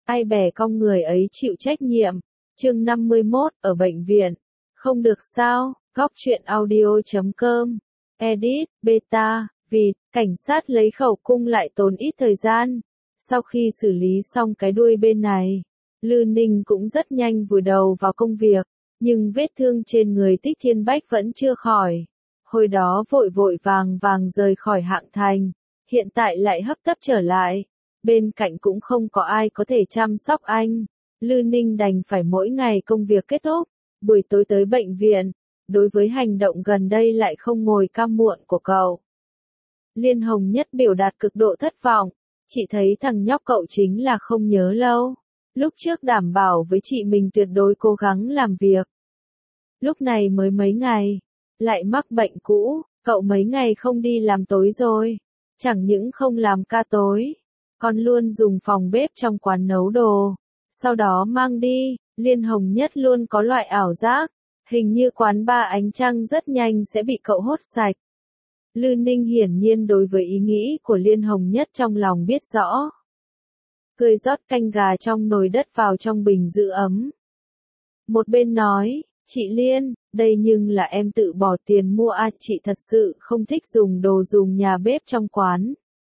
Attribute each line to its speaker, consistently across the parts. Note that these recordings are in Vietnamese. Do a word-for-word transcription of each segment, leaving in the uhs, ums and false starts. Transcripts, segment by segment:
Speaker 1: ai bè cong người ấy chịu trách nhiệm. Chương năm mươi mốt, ở bệnh viện. Không được sao, góc truyện audio chấm com. Edit, beta, vịt, cảnh sát lấy khẩu cung lại tốn ít thời gian. Sau khi xử lý xong cái đuôi bên này, Lư Ninh cũng rất nhanh vùi đầu vào công việc, nhưng vết thương trên người Tích Thiên Bách vẫn chưa khỏi. Hồi đó vội vội vàng vàng rời khỏi Hạng Thành, hiện tại lại hấp tấp trở lại. Bên cạnh cũng không có ai có thể chăm sóc anh. Lư Ninh đành phải mỗi ngày công việc kết thúc, buổi tối tới bệnh viện. Đối với hành động gần đây lại không ngồi cam muộn của cậu, Liên Hồng Nhất biểu đạt cực độ thất vọng. Chị thấy thằng nhóc cậu chính là không nhớ lâu. Lúc trước đảm bảo với chị mình tuyệt đối cố gắng làm việc. Lúc này mới mấy ngày, lại mắc bệnh cũ. Cậu mấy ngày không đi làm tối rồi. Chẳng những không làm ca tối, còn luôn dùng phòng bếp trong quán nấu đồ, sau đó mang đi. Liên Hồng Nhất luôn có loại ảo giác, hình như quán ba ánh trăng rất nhanh sẽ bị cậu hốt sạch. Lư Ninh hiển nhiên đối với ý nghĩ của Liên Hồng Nhất trong lòng biết rõ. Cười rót canh gà trong nồi đất vào trong bình giữ ấm. Một bên nói, chị Liên, đây nhưng là em tự bỏ tiền mua à, chị thật sự không thích dùng đồ dùng nhà bếp trong quán.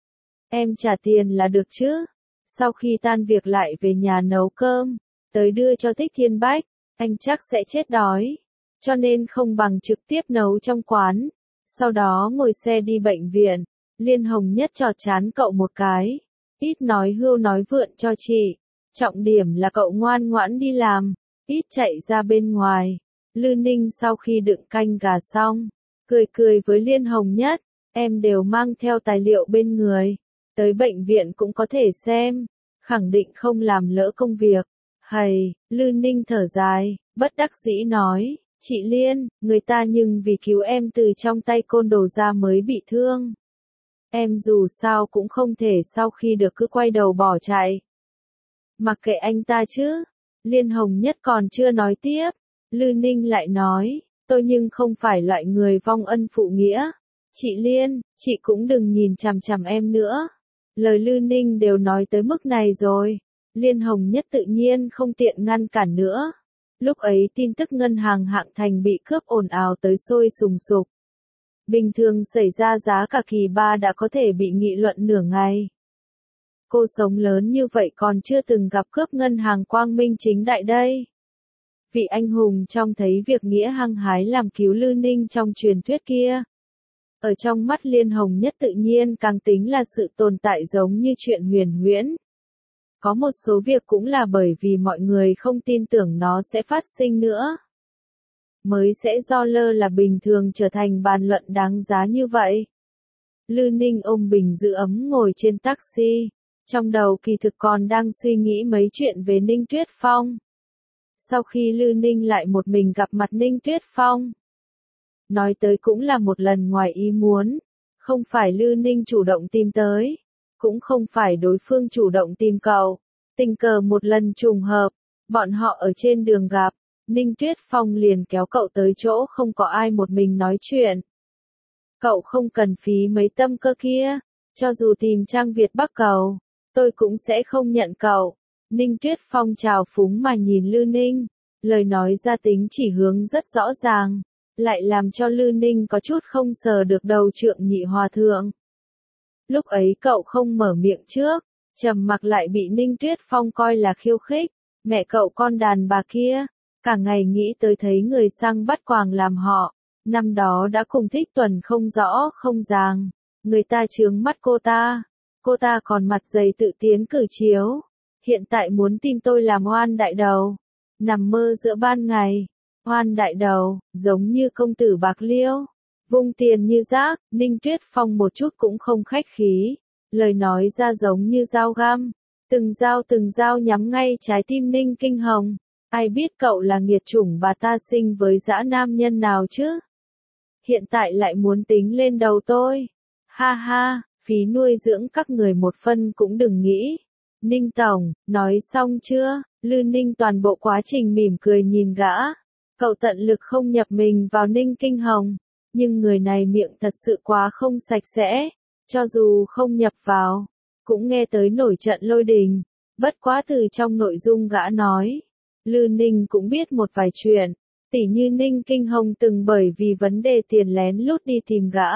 Speaker 1: Em trả tiền là được chứ. Sau khi tan việc lại về nhà nấu cơm, tới đưa cho Tích Thiên Bách, anh chắc sẽ chết đói. Cho nên không bằng trực tiếp nấu trong quán, sau đó ngồi xe đi bệnh viện. Liên Hồng Nhất chọt chán cậu một cái. Ít nói hưu nói vượn cho chị. Trọng điểm là cậu ngoan ngoãn đi làm, ít chạy ra bên ngoài. Lư Ninh sau khi đựng canh gà xong, cười cười với Liên Hồng Nhất. Em đều mang theo tài liệu bên người, tới bệnh viện cũng có thể xem, khẳng định không làm lỡ công việc. Hầy, Lư Ninh thở dài, bất đắc dĩ nói, chị Liên, người ta nhưng vì cứu em từ trong tay côn đồ ra mới bị thương. Em dù sao cũng không thể sau khi được cứ quay đầu bỏ chạy. Mặc kệ anh ta chứ. Liên Hồng Nhất còn chưa nói tiếp, Lư Ninh lại nói, tôi nhưng không phải loại người vong ân phụ nghĩa. Chị Liên, chị cũng đừng nhìn chằm chằm em nữa. Lời Lư Ninh đều nói tới mức này rồi. Liên Hồng Nhất tự nhiên không tiện ngăn cản nữa. Lúc ấy tin tức ngân hàng Hạng Thành bị cướp ồn ào tới sôi sùng sục. Bình thường xảy ra giá cả kỳ ba đã có thể bị nghị luận nửa ngày. Cô sống lớn như vậy còn chưa từng gặp cướp ngân hàng quang minh chính đại đây. Vị anh hùng trong thấy việc nghĩa hăng hái làm cứu Lư Ninh trong truyền thuyết kia. Ở trong mắt Liên Hồng Nhất tự nhiên càng tính là sự tồn tại giống như chuyện huyền huyễn. Có một số việc cũng là bởi vì mọi người không tin tưởng nó sẽ phát sinh nữa, mới sẽ do lơ là bình thường trở thành bàn luận đáng giá như vậy. Lư Ninh ôm bình giữ ấm ngồi trên taxi, trong đầu kỳ thực còn đang suy nghĩ mấy chuyện về Ninh Tuyết Phong. Sau khi Lư Ninh lại một mình gặp mặt Ninh Tuyết Phong, nói tới cũng là một lần ngoài ý muốn, không phải Lư Ninh chủ động tìm tới, cũng không phải đối phương chủ động tìm cậu, tình cờ một lần trùng hợp, bọn họ ở trên đường gặp, Ninh Tuyết Phong liền kéo cậu tới chỗ không có ai một mình nói chuyện. Cậu không cần phí mấy tâm cơ kia, cho dù tìm Trang Việt Bắc cầu, tôi cũng sẽ không nhận cậu. Ninh Tuyết Phong trào phúng mà nhìn Lư Ninh, lời nói ra tính chỉ hướng rất rõ ràng, lại làm cho Lư Ninh có chút không sờ được đầu Trượng Nhị Hòa Thượng. Lúc ấy cậu không mở miệng trước, trầm mặc lại bị Ninh Tuyết Phong coi là khiêu khích. Mẹ cậu con đàn bà kia, cả ngày nghĩ tới thấy người sang bắt quàng làm họ. Năm đó đã cùng Thích Tuần không rõ không ràng, người ta chướng mắt cô ta, cô ta còn mặt dày tự tiến cử chiếu. Hiện tại muốn tìm tôi làm oan đại đầu, nằm mơ giữa ban ngày. Oan đại đầu, giống như công tử bạc liêu, vung tiền như rác. Ninh Tuyết Phong một chút cũng không khách khí, lời nói ra giống như dao găm, từng dao từng dao nhắm ngay trái tim Ninh Kinh Hồng. Ai biết cậu là nghiệt chủng bà ta sinh với dã nam nhân nào chứ? Hiện tại lại muốn tính lên đầu tôi. Ha ha, phí nuôi dưỡng các người một phân cũng đừng nghĩ. Ninh Tổng, nói xong chưa? Lư Ninh toàn bộ quá trình mỉm cười nhìn gã. Cậu tận lực không nhập mình vào Ninh Kinh Hồng, nhưng người này miệng thật sự quá không sạch sẽ. Cho dù không nhập vào, cũng nghe tới nổi trận lôi đình. Bất quá từ trong nội dung gã nói, Lư Ninh cũng biết một vài chuyện, tỉ như Ninh Kinh Hồng từng bởi vì vấn đề tiền lén lút đi tìm gã.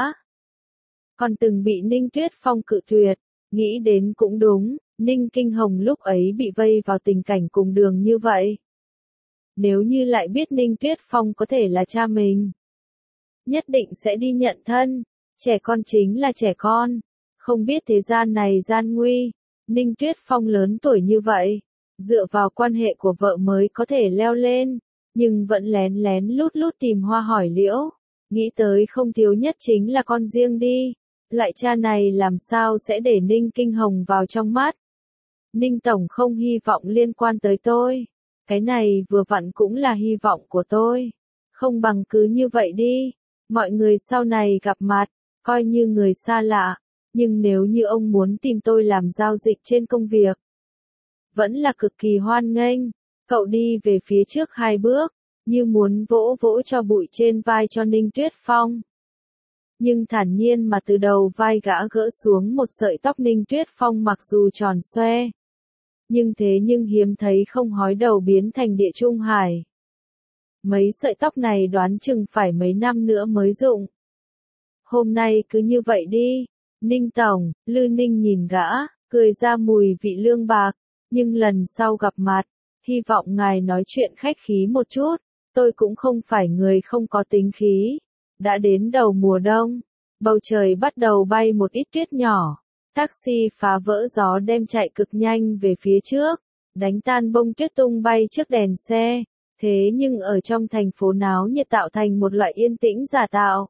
Speaker 1: Còn từng bị Ninh Tuyết Phong cự tuyệt, nghĩ đến cũng đúng, Ninh Kinh Hồng lúc ấy bị vây vào tình cảnh cùng đường như vậy. Nếu như lại biết Ninh Tuyết Phong có thể là cha mình, nhất định sẽ đi nhận thân, trẻ con chính là trẻ con, không biết thế gian này gian nguy, Ninh Tuyết Phong lớn tuổi như vậy, dựa vào quan hệ của vợ mới có thể leo lên, nhưng vẫn lén lén lút lút tìm Hoa hỏi liễu, nghĩ tới không thiếu nhất chính là con riêng đi, loại cha này làm sao sẽ để Ninh Kinh Hồng vào trong mắt. Ninh Tổng không hy vọng liên quan tới tôi, cái này vừa vặn cũng là hy vọng của tôi, không bằng cứ như vậy đi, mọi người sau này gặp mặt, coi như người xa lạ, nhưng nếu như ông muốn tìm tôi làm giao dịch trên công việc, vẫn là cực kỳ hoan nghênh. Cậu đi về phía trước hai bước, như muốn vỗ vỗ cho bụi trên vai cho Ninh Tuyết Phong. Nhưng thản nhiên mà từ đầu vai gã gỡ xuống một sợi tóc Ninh Tuyết Phong mặc dù tròn xoe. Nhưng thế nhưng hiếm thấy không hói đầu biến thành địa trung hải. Mấy sợi tóc này đoán chừng phải mấy năm nữa mới rụng. Hôm nay cứ như vậy đi, Ninh Tổng, Lư Ninh nhìn gã, cười ra mùi vị lương bạc, nhưng lần sau gặp mặt, hy vọng ngài nói chuyện khách khí một chút, tôi cũng không phải người không có tính khí. Đã đến đầu mùa đông, bầu trời bắt đầu bay một ít tuyết nhỏ, taxi phá vỡ gió đem chạy cực nhanh về phía trước, đánh tan bông tuyết tung bay trước đèn xe, thế nhưng ở trong thành phố náo nhiệt tạo thành một loại yên tĩnh giả tạo.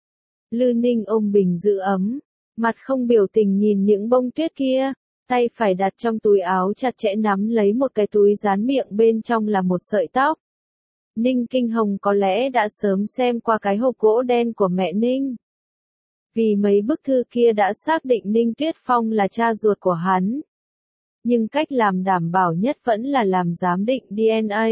Speaker 1: Lư Ninh ôm bình giữ ấm, mặt không biểu tình nhìn những bông tuyết kia, tay phải đặt trong túi áo chặt chẽ nắm lấy một cái túi dán miệng bên trong là một sợi tóc. Ninh Kinh Hồng có lẽ đã sớm xem qua cái hộp gỗ đen của mẹ Ninh. Vì mấy bức thư kia đã xác định Ninh Tuyết Phong là cha ruột của hắn. Nhưng cách làm đảm bảo nhất vẫn là làm giám định đê en a.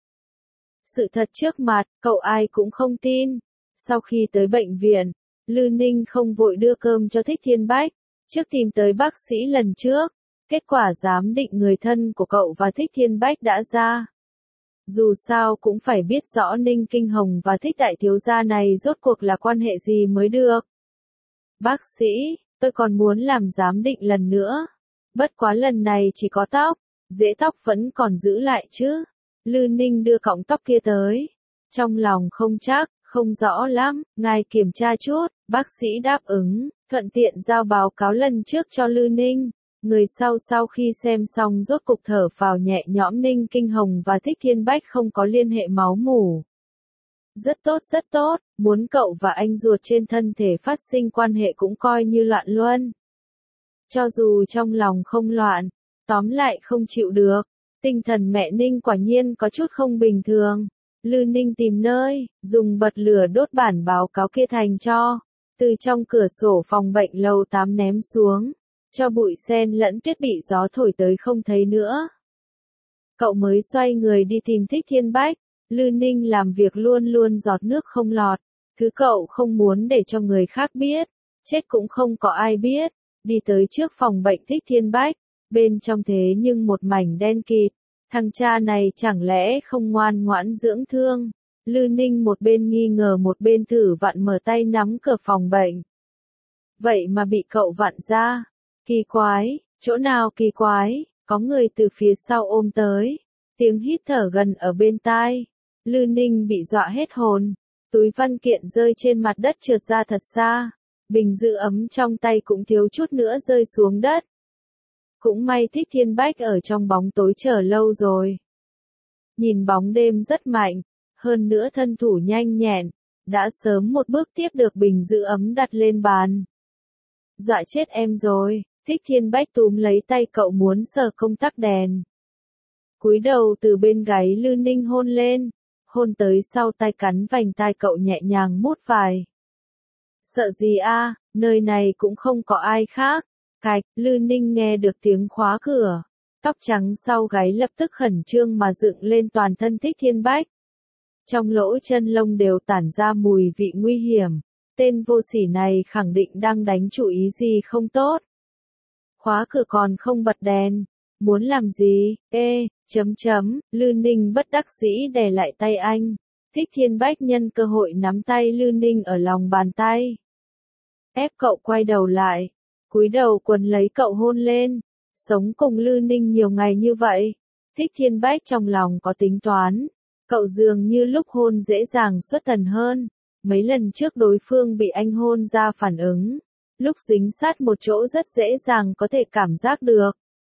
Speaker 1: Sự thật trước mặt, cậu ai cũng không tin. Sau khi tới bệnh viện, Lư Ninh không vội đưa cơm cho Thích Thiên Bách, trước tìm tới bác sĩ lần trước. Kết quả giám định người thân của cậu và Thích Thiên Bách đã ra. Dù sao cũng phải biết rõ Ninh Kinh Hồng và Thích đại thiếu gia này rốt cuộc là quan hệ gì mới được. Bác sĩ, tôi còn muốn làm giám định lần nữa. Bất quá lần này chỉ có tóc, rễ tóc vẫn còn giữ lại chứ. Lư Ninh đưa cọng tóc kia tới. Trong lòng không chắc, không rõ lắm, ngài kiểm tra chút, bác sĩ đáp ứng, thuận tiện giao báo cáo lần trước cho Lư Ninh. Người sau sau khi xem xong rốt cục thở phào nhẹ nhõm. Ninh Kinh Hồng và Thích Thiên Bách không có liên hệ máu mủ. Rất tốt rất tốt, muốn cậu và anh ruột trên thân thể phát sinh quan hệ cũng coi như loạn luân. Cho dù trong lòng không loạn, tóm lại không chịu được, tinh thần mẹ Ninh quả nhiên có chút không bình thường. Lư Ninh tìm nơi, dùng bật lửa đốt bản báo cáo kia thành cho, từ trong cửa sổ phòng bệnh lầu tám ném xuống. Cho bụi sen lẫn tuyết bị gió thổi tới không thấy nữa. Cậu mới xoay người đi tìm Thích Thiên Bách, Lư Ninh làm việc luôn luôn giọt nước không lọt, thứ cậu không muốn để cho người khác biết, chết cũng không có ai biết, đi tới trước phòng bệnh Thích Thiên Bách, bên trong thế nhưng một mảnh đen kịt, thằng cha này chẳng lẽ không ngoan ngoãn dưỡng thương, Lư Ninh một bên nghi ngờ một bên thử vặn mở tay nắm cửa phòng bệnh. Vậy mà bị cậu vặn ra. Kỳ quái, chỗ nào kỳ quái, có người từ phía sau ôm tới, tiếng hít thở gần ở bên tai, Lư Ninh bị dọa hết hồn, túi văn kiện rơi trên mặt đất trượt ra thật xa, bình giữ ấm trong tay cũng thiếu chút nữa rơi xuống đất. Cũng may Thích Thiên Bách ở trong bóng tối chờ lâu rồi. Nhìn bóng đêm rất mạnh, hơn nữa thân thủ nhanh nhẹn, đã sớm một bước tiếp được bình giữ ấm đặt lên bàn. Dọa chết em rồi. Thích Thiên Bách túm lấy tay cậu muốn sờ công tắc đèn. Cúi đầu từ bên gáy Lư Ninh hôn lên, hôn tới sau tay cắn vành tai cậu nhẹ nhàng mút vài. Sợ gì a, nơi này cũng không có ai khác. Cạch, Lư Ninh nghe được tiếng khóa cửa. Tóc trắng sau gáy lập tức khẩn trương mà dựng lên toàn thân Thích Thiên Bách. Trong lỗ chân lông đều tản ra mùi vị nguy hiểm. Tên vô sỉ này khẳng định đang đánh chủ ý gì không tốt. Khóa cửa còn không bật đèn, Muốn làm gì? Ê, chấm chấm, Lư Ninh bất đắc dĩ đè lại tay anh. Thích Thiên Bách nhân cơ hội nắm tay Lư Ninh ở lòng bàn tay. Ép cậu quay đầu lại, cúi đầu quấn lấy cậu hôn lên. Sống cùng Lư Ninh nhiều ngày như vậy, Thích Thiên Bách trong lòng có tính toán. Cậu dường như lúc hôn dễ dàng xuất thần hơn. Mấy lần trước đối phương bị anh hôn ra phản ứng. Lúc dính sát một chỗ rất dễ dàng có thể cảm giác được.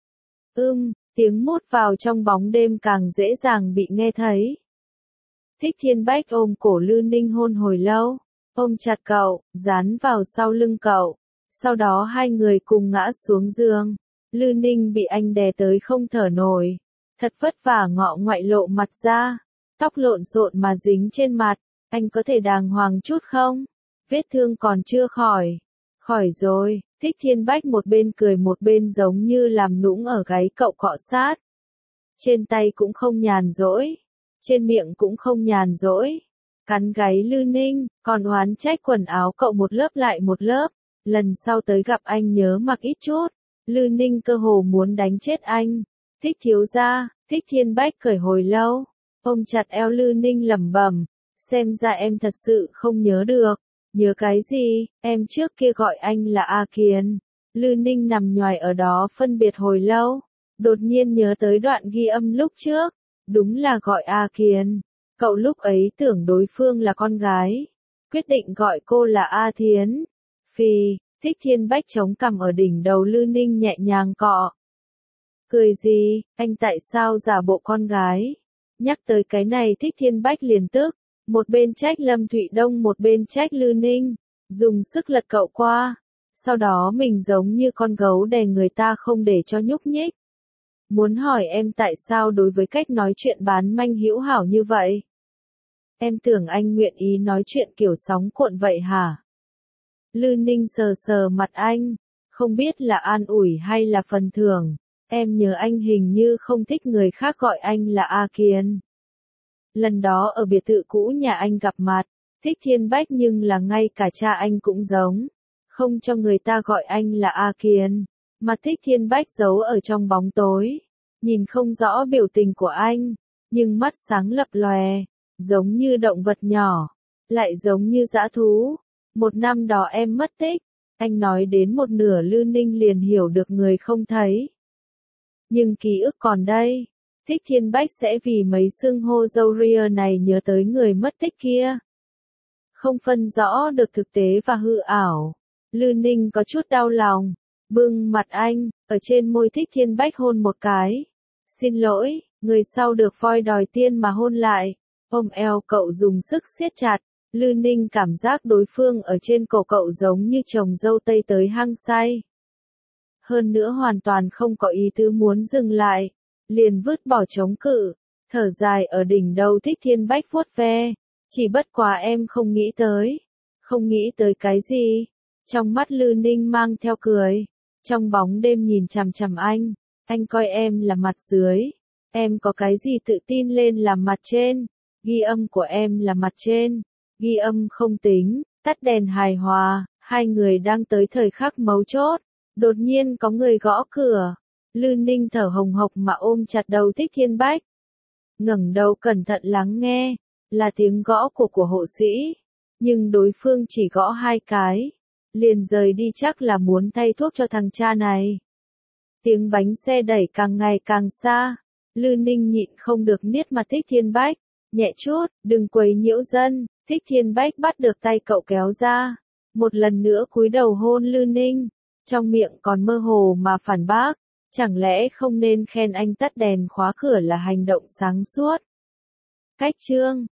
Speaker 1: Ưm, tiếng mút vào trong bóng đêm càng dễ dàng bị nghe thấy. Thích Thiên Bách ôm cổ Lư Ninh hôn hồi lâu, ôm chặt cậu, dán vào sau lưng cậu. Sau đó hai người cùng ngã xuống giường. Lư Ninh bị anh đè tới không thở nổi. Thật vất vả ngọ ngoại lộ mặt ra. Tóc lộn xộn mà dính trên mặt. Anh có thể đàng hoàng chút không? Vết thương còn chưa khỏi. Khỏi rồi, Thích Thiên Bách một bên cười một bên giống như làm nũng ở gáy cậu cọ sát. Trên tay cũng không nhàn rỗi. Trên miệng cũng không nhàn rỗi. Cắn gáy Lư Ninh, còn oán trách quần áo cậu một lớp lại một lớp. Lần sau tới gặp anh nhớ mặc ít chút. Lư Ninh cơ hồ muốn đánh chết anh. Thích thiếu gia, Thích Thiên Bách cười hồi lâu. Ôm chặt eo Lư Ninh lẩm bẩm. Xem ra em thật sự không nhớ được. Nhớ cái gì, em trước kia gọi anh là A Kiền. Lư Ninh nằm nhoài ở đó phân biệt hồi lâu. Đột nhiên nhớ tới đoạn ghi âm lúc trước. Đúng là gọi A Kiền. Cậu lúc ấy tưởng đối phương là con gái. Quyết định gọi cô là A Thiến. Phì, Thích Thiên Bách chống cằm ở đỉnh đầu Lư Ninh nhẹ nhàng cọ. Cười gì, anh tại sao giả bộ con gái? Nhắc tới cái này Thích Thiên Bách liền tức. Một bên trách Lâm Thụy Đông một bên trách Lư Ninh. Dùng sức lật cậu qua. Sau đó mình giống như con gấu đè người ta không để cho nhúc nhích. Muốn hỏi em tại sao đối với cách nói chuyện bán manh hữu hảo như vậy? Em tưởng anh nguyện ý nói chuyện kiểu sóng cuộn vậy hả? Lư Ninh sờ sờ mặt anh. Không biết là an ủi hay là phần thưởng. Em nhớ anh hình như không thích người khác gọi anh là A Kiền. Lần đó ở biệt thự cũ nhà anh gặp mặt, Thích Thiên Bách nhưng là ngay cả cha anh cũng giống. Không cho người ta gọi anh là A Kiền. Mặt Thích Thiên Bách giấu ở trong bóng tối. Nhìn không rõ biểu tình của anh. Nhưng mắt sáng lập lòe. Giống như động vật nhỏ. Lại giống như dã thú. Một năm đó em mất tích. Anh nói đến một nửa Lư Ninh liền hiểu được người không thấy. Nhưng ký ức còn đây. Thích Thiên Bách sẽ vì mấy xưng hô dâu ria này nhớ tới người mất tích kia. Không phân rõ được thực tế và hư ảo. Lư Ninh có chút đau lòng. Bưng mặt anh, ở trên môi Thích Thiên Bách hôn một cái. Xin lỗi, người sau được voi đòi tiên mà hôn lại. Ôm eo cậu dùng sức siết chặt. Lư Ninh cảm giác đối phương ở trên cổ cậu giống như chồng dâu tây tới hăng say. Hơn nữa hoàn toàn không có ý tứ muốn dừng lại. Liền vứt bỏ chống cự. Thở dài ở đỉnh đầu Thích Thiên Bách vuốt ve. Chỉ bất quá em không nghĩ tới. Không nghĩ tới cái gì. Trong mắt Lư Ninh mang theo cười. Trong bóng đêm nhìn chằm chằm anh. Anh coi em là mặt dưới. Em có cái gì tự tin lên làm mặt trên. Ghi âm của em là mặt trên. Ghi âm không tính. Tắt đèn hài hòa. Hai người đang tới thời khắc mấu chốt. Đột nhiên có người gõ cửa. Lư Ninh thở hồng hộc mà ôm chặt đầu Thích Thiên Bách. Ngẩng đầu cẩn thận lắng nghe. Là tiếng gõ của của hộ sĩ. Nhưng đối phương chỉ gõ hai cái. Liền rời đi chắc là muốn thay thuốc cho thằng cha này. Tiếng bánh xe đẩy càng ngày càng xa. Lư Ninh nhịn không được niết mặt Thích Thiên Bách. Nhẹ chút, đừng quấy nhiễu dân. Thích Thiên Bách bắt được tay cậu kéo ra. Một lần nữa cúi đầu hôn Lư Ninh. Trong miệng còn mơ hồ mà phản bác. Chẳng lẽ không nên khen anh tắt đèn khóa cửa là hành động sáng suốt? Cách chương